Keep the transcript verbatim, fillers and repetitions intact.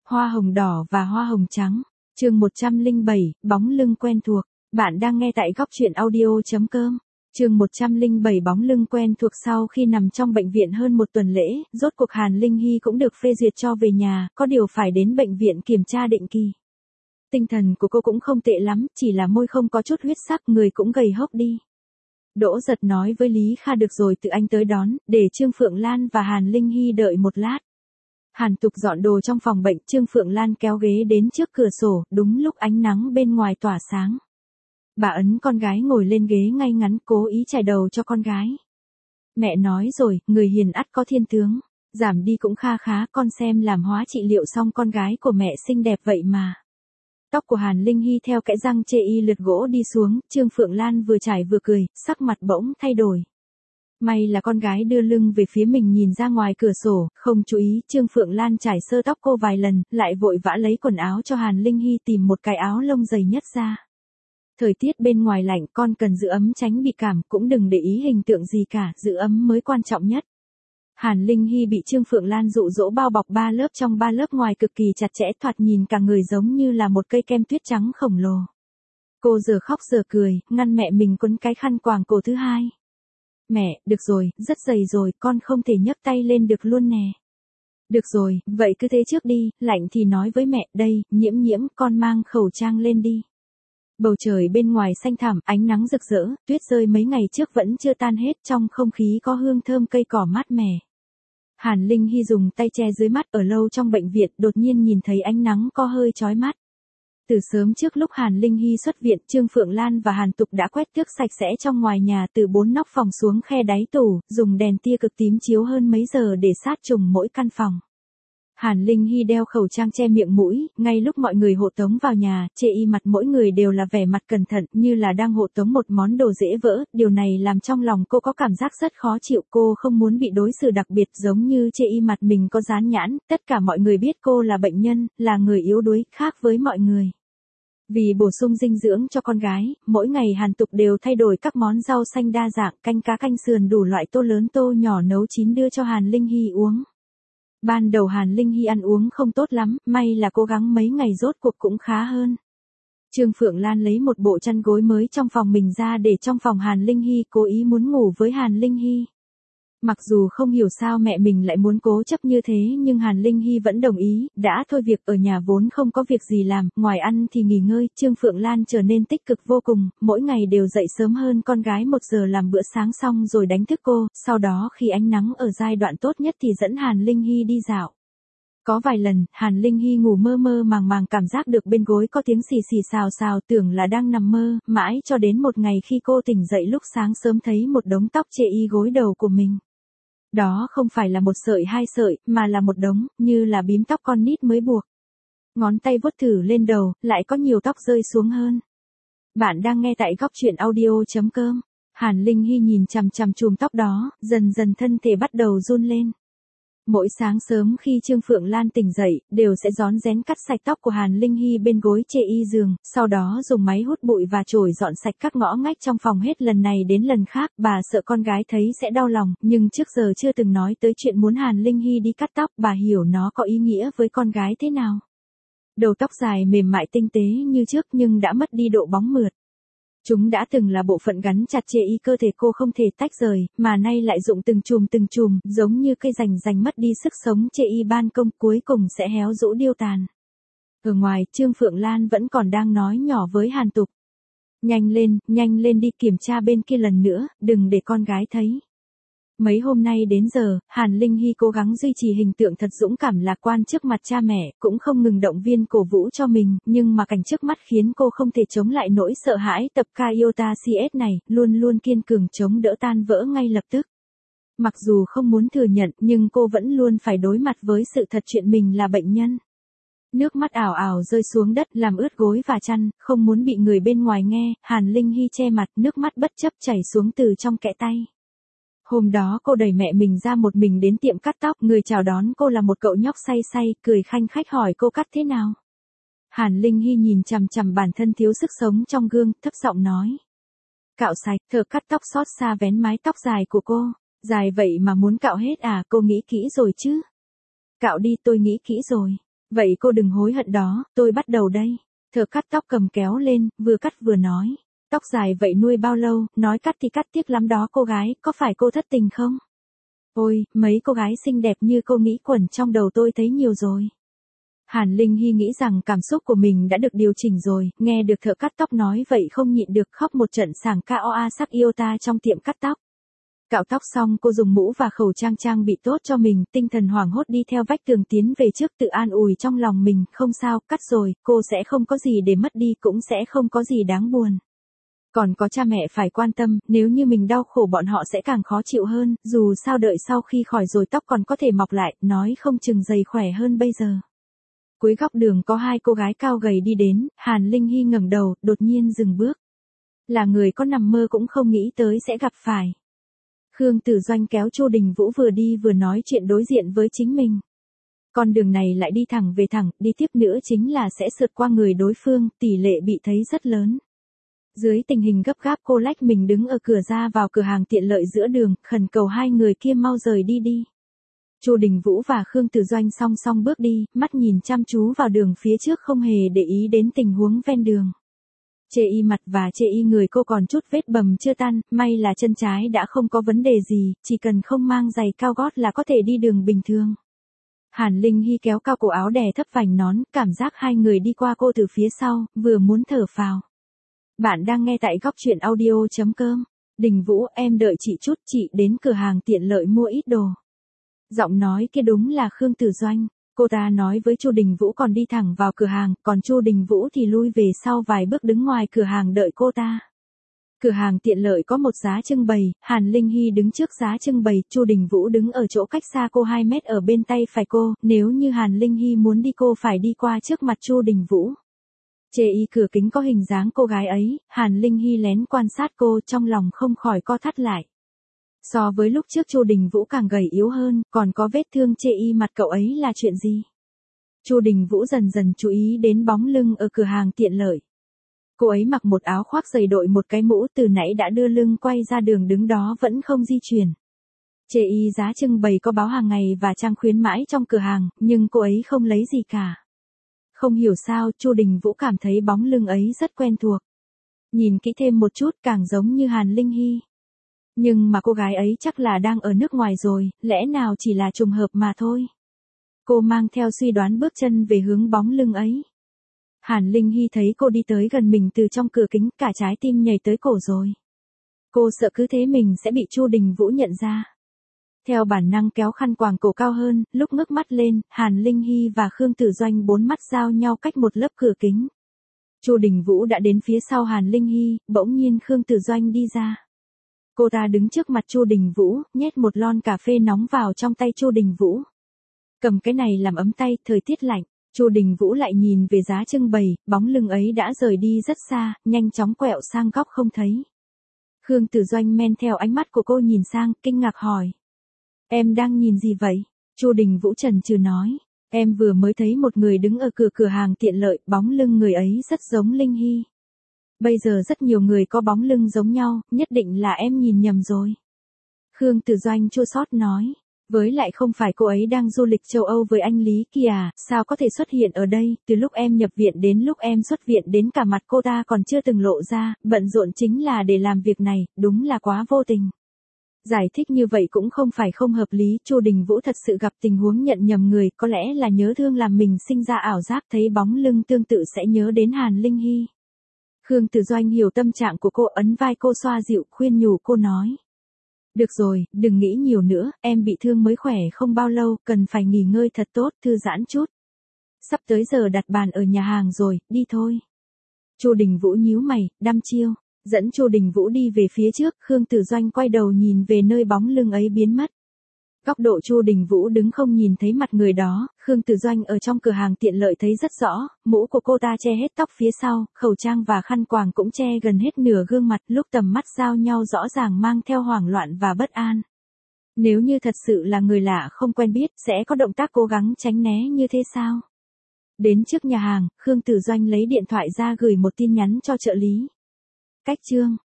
Hoa hồng đỏ và hoa hồng trắng. Chương một trăm lẻ bảy, bóng lưng quen thuộc. Bạn đang nghe tại góc truyện audio.com. Chương một trăm lẻ bảy bóng lưng quen thuộc. Sau khi nằm trong bệnh viện hơn một tuần lễ, rốt cuộc Hàn Linh Hy cũng được phê duyệt cho về nhà, có điều phải đến bệnh viện kiểm tra định kỳ. Tinh thần của cô cũng không tệ lắm, chỉ là môi không có chút huyết sắc, người cũng gầy hốc đi. Đỗ Giật nói với Lý Kha được rồi tự anh tới đón, để Trương Phượng Lan và Hàn Linh Hy đợi một lát. Hàn Tục dọn đồ trong phòng bệnh, Trương Phượng Lan kéo ghế đến trước cửa sổ, đúng lúc ánh nắng bên ngoài tỏa sáng. Bà ấn con gái ngồi lên ghế ngay ngắn, cố ý chải đầu cho con gái. Mẹ nói rồi, người hiền ắt có thiên tướng, giảm đi cũng kha khá, con xem làm hóa trị liệu xong con gái của mẹ xinh đẹp vậy mà. Tóc của Hàn Linh Hy theo kẽ răng chê y lượt gỗ đi xuống, Trương Phượng Lan vừa chải vừa cười, sắc mặt bỗng thay đổi. May là con gái đưa lưng về phía mình nhìn ra ngoài cửa sổ, không chú ý, Trương Phượng Lan chải sơ tóc cô vài lần, lại vội vã lấy quần áo cho Hàn Linh Hy tìm một cái áo lông dày nhất ra. Thời tiết bên ngoài lạnh, con cần giữ ấm tránh bị cảm, cũng đừng để ý hình tượng gì cả, giữ ấm mới quan trọng nhất. Hàn Linh Hy bị Trương Phượng Lan dụ dỗ bao bọc ba lớp trong ba lớp ngoài cực kỳ chặt chẽ, thoạt nhìn cả người giống như là một cây kem tuyết trắng khổng lồ. Cô giờ khóc giờ cười, ngăn mẹ mình quấn cái khăn quàng cổ thứ hai. Mẹ, được rồi, rất dày rồi, con không thể nhấc tay lên được luôn nè. Được rồi, vậy cứ thế trước đi, lạnh thì nói với mẹ, đây, Nhiễm Nhiễm, con mang khẩu trang lên đi. Bầu trời bên ngoài xanh thẳm, ánh nắng rực rỡ, tuyết rơi mấy ngày trước vẫn chưa tan hết, trong không khí có hương thơm cây cỏ mát mẻ. Hàn Linh Hy dùng tay che dưới mắt, ở lâu trong bệnh viện, đột nhiên nhìn thấy ánh nắng có hơi chói mắt. Từ sớm trước lúc Hàn Linh Hy xuất viện, Trương Phượng Lan và Hàn Tục đã quét tước sạch sẽ trong ngoài nhà, từ bốn nóc phòng xuống khe đáy tủ, dùng đèn tia cực tím chiếu hơn mấy giờ để sát trùng mỗi căn phòng. Hàn Linh Hy đeo khẩu trang che miệng mũi, ngay lúc mọi người hộ tống vào nhà, chê y mặt mỗi người đều là vẻ mặt cẩn thận, như là đang hộ tống một món đồ dễ vỡ, điều này làm trong lòng cô có cảm giác rất khó chịu, cô không muốn bị đối xử đặc biệt giống như chê y mặt mình có dán nhãn, tất cả mọi người biết cô là bệnh nhân, là người yếu đuối, khác với mọi người. Vì bổ sung dinh dưỡng cho con gái, mỗi ngày Hàn Tục đều thay đổi các món rau xanh đa dạng, canh cá canh sườn đủ loại, tô lớn tô nhỏ nấu chín đưa cho Hàn Linh Hy uống. Ban đầu Hàn Linh Hy ăn uống không tốt lắm, may là cố gắng mấy ngày rốt cuộc cũng khá hơn. Trương Phượng Lan lấy một bộ chăn gối mới trong phòng mình ra để trong phòng Hàn Linh Hy, cố ý muốn ngủ với Hàn Linh Hy. Mặc dù không hiểu sao mẹ mình lại muốn cố chấp như thế, nhưng Hàn Linh Hy vẫn đồng ý, đã thôi việc ở nhà vốn không có việc gì làm, ngoài ăn thì nghỉ ngơi, Trương Phượng Lan trở nên tích cực vô cùng, mỗi ngày đều dậy sớm hơn con gái một giờ làm bữa sáng xong rồi đánh thức cô, sau đó khi ánh nắng ở giai đoạn tốt nhất thì dẫn Hàn Linh Hy đi dạo. Có vài lần, Hàn Linh Hy ngủ mơ mơ màng màng cảm giác được bên gối có tiếng xì xì xào xào, tưởng là đang nằm mơ, mãi cho đến một ngày khi cô tỉnh dậy lúc sáng sớm thấy một đống tóc chê y gối đầu của mình. Đó không phải là một sợi hai sợi, mà là một đống, như là bím tóc con nít mới buộc. Ngón tay vuốt thử lên đầu, lại có nhiều tóc rơi xuống hơn. Bạn đang nghe tại góc truyện audio.com. Hàn Linh Hy nhìn chằm chằm chùm tóc đó, dần dần thân thể bắt đầu run lên. Mỗi sáng sớm khi Trương Phượng Lan tỉnh dậy, đều sẽ rón rén cắt sạch tóc của Hàn Linh Hy bên gối chê y giường, sau đó dùng máy hút bụi và chổi dọn sạch các ngõ ngách trong phòng hết lần này đến lần khác, bà sợ con gái thấy sẽ đau lòng, nhưng trước giờ chưa từng nói tới chuyện muốn Hàn Linh Hy đi cắt tóc, bà hiểu nó có ý nghĩa với con gái thế nào. Đầu tóc dài mềm mại tinh tế như trước nhưng đã mất đi độ bóng mượt. Chúng đã từng là bộ phận gắn chặt chê y cơ thể cô không thể tách rời, mà nay lại rụng từng chùm từng chùm, giống như cây rành rành mất đi sức sống chê y ban công, cuối cùng sẽ héo rũ điêu tàn. Ở ngoài, Trương Phượng Lan vẫn còn đang nói nhỏ với Hàn Tục. Nhanh lên, nhanh lên đi kiểm tra bên kia lần nữa, đừng để con gái thấy. Mấy hôm nay đến giờ, Hàn Linh Hy cố gắng duy trì hình tượng thật dũng cảm lạc quan trước mặt cha mẹ, cũng không ngừng động viên cổ vũ cho mình, nhưng mà cảnh trước mắt khiến cô không thể chống lại nỗi sợ hãi. Tập Kyota xê ét này, luôn luôn kiên cường chống đỡ tan vỡ ngay lập tức. Mặc dù không muốn thừa nhận, nhưng cô vẫn luôn phải đối mặt với sự thật chuyện mình là bệnh nhân. Nước mắt ảo ảo rơi xuống đất làm ướt gối và chăn, không muốn bị người bên ngoài nghe, Hàn Linh Hy che mặt, nước mắt bất chấp chảy xuống từ trong kẽ tay. Hôm đó cô đẩy mẹ mình ra một mình đến tiệm cắt tóc, người chào đón cô là một cậu nhóc say say, cười khanh khách hỏi cô cắt thế nào. Hàn Linh Hy nhìn chằm chằm bản thân thiếu sức sống trong gương, thấp giọng nói. Cạo sạch, thợ cắt tóc xót xa vén mái tóc dài của cô. Dài vậy mà muốn cạo hết à, cô nghĩ kỹ rồi chứ? Cạo đi, tôi nghĩ kỹ rồi. Vậy cô đừng hối hận đó, tôi bắt đầu đây. Thợ cắt tóc cầm kéo lên, vừa cắt vừa nói. Tóc dài vậy nuôi bao lâu, nói cắt thì cắt tiếc lắm đó cô gái, có phải cô thất tình không? Ôi, mấy cô gái xinh đẹp như cô nghĩ quẩn trong đầu tôi thấy nhiều rồi. Hàn Linh Hy nghĩ rằng cảm xúc của mình đã được điều chỉnh rồi, nghe được thợ cắt tóc nói vậy không nhịn được khóc một trận sảng ca oa sắc yêu ta trong tiệm cắt tóc. Cạo tóc xong cô dùng mũ và khẩu trang trang bị tốt cho mình, tinh thần hoảng hốt đi theo vách tường tiến về trước tự an ủi trong lòng mình, không sao, cắt rồi, cô sẽ không có gì để mất đi, cũng sẽ không có gì đáng buồn. Còn có cha mẹ phải quan tâm, nếu như mình đau khổ bọn họ sẽ càng khó chịu hơn, dù sao đợi sau khi khỏi rồi tóc còn có thể mọc lại, nói không chừng dày khỏe hơn bây giờ. Cuối góc đường có hai cô gái cao gầy đi đến, Hàn Linh Hy ngẩng đầu, đột nhiên dừng bước. Là người có nằm mơ cũng không nghĩ tới sẽ gặp phải. Khương Tử Doanh kéo Chu Đình Vũ vừa đi vừa nói chuyện đối diện với chính mình. Con đường này lại đi thẳng về thẳng, đi tiếp nữa chính là sẽ sượt qua người đối phương, tỷ lệ bị thấy rất lớn. Dưới tình hình gấp gáp cô lách mình đứng ở cửa ra vào cửa hàng tiện lợi giữa đường, khẩn cầu hai người kia mau rời đi đi. Chu Đình Vũ và Khương Tử Doanh song song bước đi, mắt nhìn chăm chú vào đường phía trước không hề để ý đến tình huống ven đường. Chê y mặt và chê y người cô còn chút vết bầm chưa tan, may là chân trái đã không có vấn đề gì, chỉ cần không mang giày cao gót là có thể đi đường bình thường. Hàn Linh Hy kéo cao cổ áo đè thấp vành nón, cảm giác hai người đi qua cô từ phía sau, vừa muốn thở phào. Bạn đang nghe tại góc truyện audio chấm com. Đình Vũ, em đợi chị chút, chị đến cửa hàng tiện lợi mua ít đồ. Giọng nói kia đúng là Khương Tử Doanh. Cô ta nói với Chu Đình Vũ còn đi thẳng vào cửa hàng, còn Chu Đình Vũ thì lui về sau vài bước đứng ngoài cửa hàng đợi cô ta. Cửa hàng tiện lợi có một giá trưng bày, Hàn Linh Hy đứng trước giá trưng bày, Chu Đình Vũ đứng ở chỗ cách xa cô hai mét ở bên tay phải cô, nếu như Hàn Linh Hy muốn đi cô phải đi qua trước mặt Chu Đình Vũ. Chê y cửa kính có hình dáng cô gái ấy, Hàn Linh Hy lén quan sát cô trong lòng không khỏi co thắt lại. So với lúc trước Chu Đình Vũ càng gầy yếu hơn, còn có vết thương chê y mặt cậu ấy là chuyện gì? Chu Đình Vũ dần dần chú ý đến bóng lưng ở cửa hàng tiện lợi. Cô ấy mặc một áo khoác dày đội một cái mũ từ nãy đã đưa lưng quay ra đường đứng đó vẫn không di chuyển. Chê y giá trưng bày có báo hàng ngày và trang khuyến mãi trong cửa hàng, nhưng cô ấy không lấy gì cả. Không hiểu sao Chu Đình Vũ cảm thấy bóng lưng ấy rất quen thuộc. Nhìn kỹ thêm một chút càng giống như Hàn Linh Hy. Nhưng mà cô gái ấy chắc là đang ở nước ngoài rồi, lẽ nào chỉ là trùng hợp mà thôi. Cô mang theo suy đoán bước chân về hướng bóng lưng ấy. Hàn Linh Hy thấy cô đi tới gần mình từ trong cửa kính, cả trái tim nhảy tới cổ rồi. Cô sợ cứ thế mình sẽ bị Chu Đình Vũ nhận ra. Theo bản năng kéo khăn quàng cổ cao hơn, lúc ngước mắt lên, Hàn Linh Hy và Khương Tử Doanh bốn mắt giao nhau cách một lớp cửa kính. Chu Đình Vũ đã đến phía sau Hàn Linh Hy, bỗng nhiên Khương Tử Doanh đi ra. Cô ta đứng trước mặt Chu Đình Vũ, nhét một lon cà phê nóng vào trong tay Chu Đình Vũ. Cầm cái này làm ấm tay, thời tiết lạnh. Chu Đình Vũ lại nhìn về giá trưng bày, bóng lưng ấy đã rời đi rất xa, nhanh chóng quẹo sang góc không thấy. Khương Tử Doanh men theo ánh mắt của cô nhìn sang, kinh ngạc hỏi. Em đang nhìn gì vậy? Chu Đình Vũ chần chừ nói. Em vừa mới thấy một người đứng ở cửa cửa hàng tiện lợi, bóng lưng người ấy rất giống Linh Hy. Bây giờ rất nhiều người có bóng lưng giống nhau, nhất định là em nhìn nhầm rồi. Khương Tử Doanh chua xót nói. Với lại không phải cô ấy đang du lịch châu Âu với anh Lý kìa, sao có thể xuất hiện ở đây, từ lúc em nhập viện đến lúc em xuất viện đến cả mặt cô ta còn chưa từng lộ ra, bận rộn chính là để làm việc này, đúng là quá vô tình. Giải thích như vậy cũng không phải không hợp lý, Chu Đình Vũ thật sự gặp tình huống nhận nhầm người, có lẽ là nhớ thương làm mình sinh ra ảo giác thấy bóng lưng tương tự sẽ nhớ đến Hàn Linh Hy. Khương Tử Doanh hiểu tâm trạng của cô, ấn vai cô xoa dịu, khuyên nhủ cô nói. Được rồi, đừng nghĩ nhiều nữa, em bị thương mới khỏe không bao lâu, cần phải nghỉ ngơi thật tốt, thư giãn chút. Sắp tới giờ đặt bàn ở nhà hàng rồi, đi thôi. Chu Đình Vũ nhíu mày, đăm chiêu, dẫn Chu Đình Vũ đi về phía trước, Khương Tử Doanh quay đầu nhìn về nơi bóng lưng ấy biến mất. Góc độ Chu Đình Vũ đứng không nhìn thấy mặt người đó, Khương Tử Doanh ở trong cửa hàng tiện lợi thấy rất rõ, mũ của cô ta che hết tóc phía sau, khẩu trang và khăn quàng cũng che gần hết nửa gương mặt, lúc tầm mắt giao nhau rõ ràng mang theo hoảng loạn và bất an. Nếu như thật sự là người lạ không quen biết, sẽ có động tác cố gắng tránh né như thế sao? Đến trước nhà hàng, Khương Tử Doanh lấy điện thoại ra gửi một tin nhắn cho trợ lý. Cách chương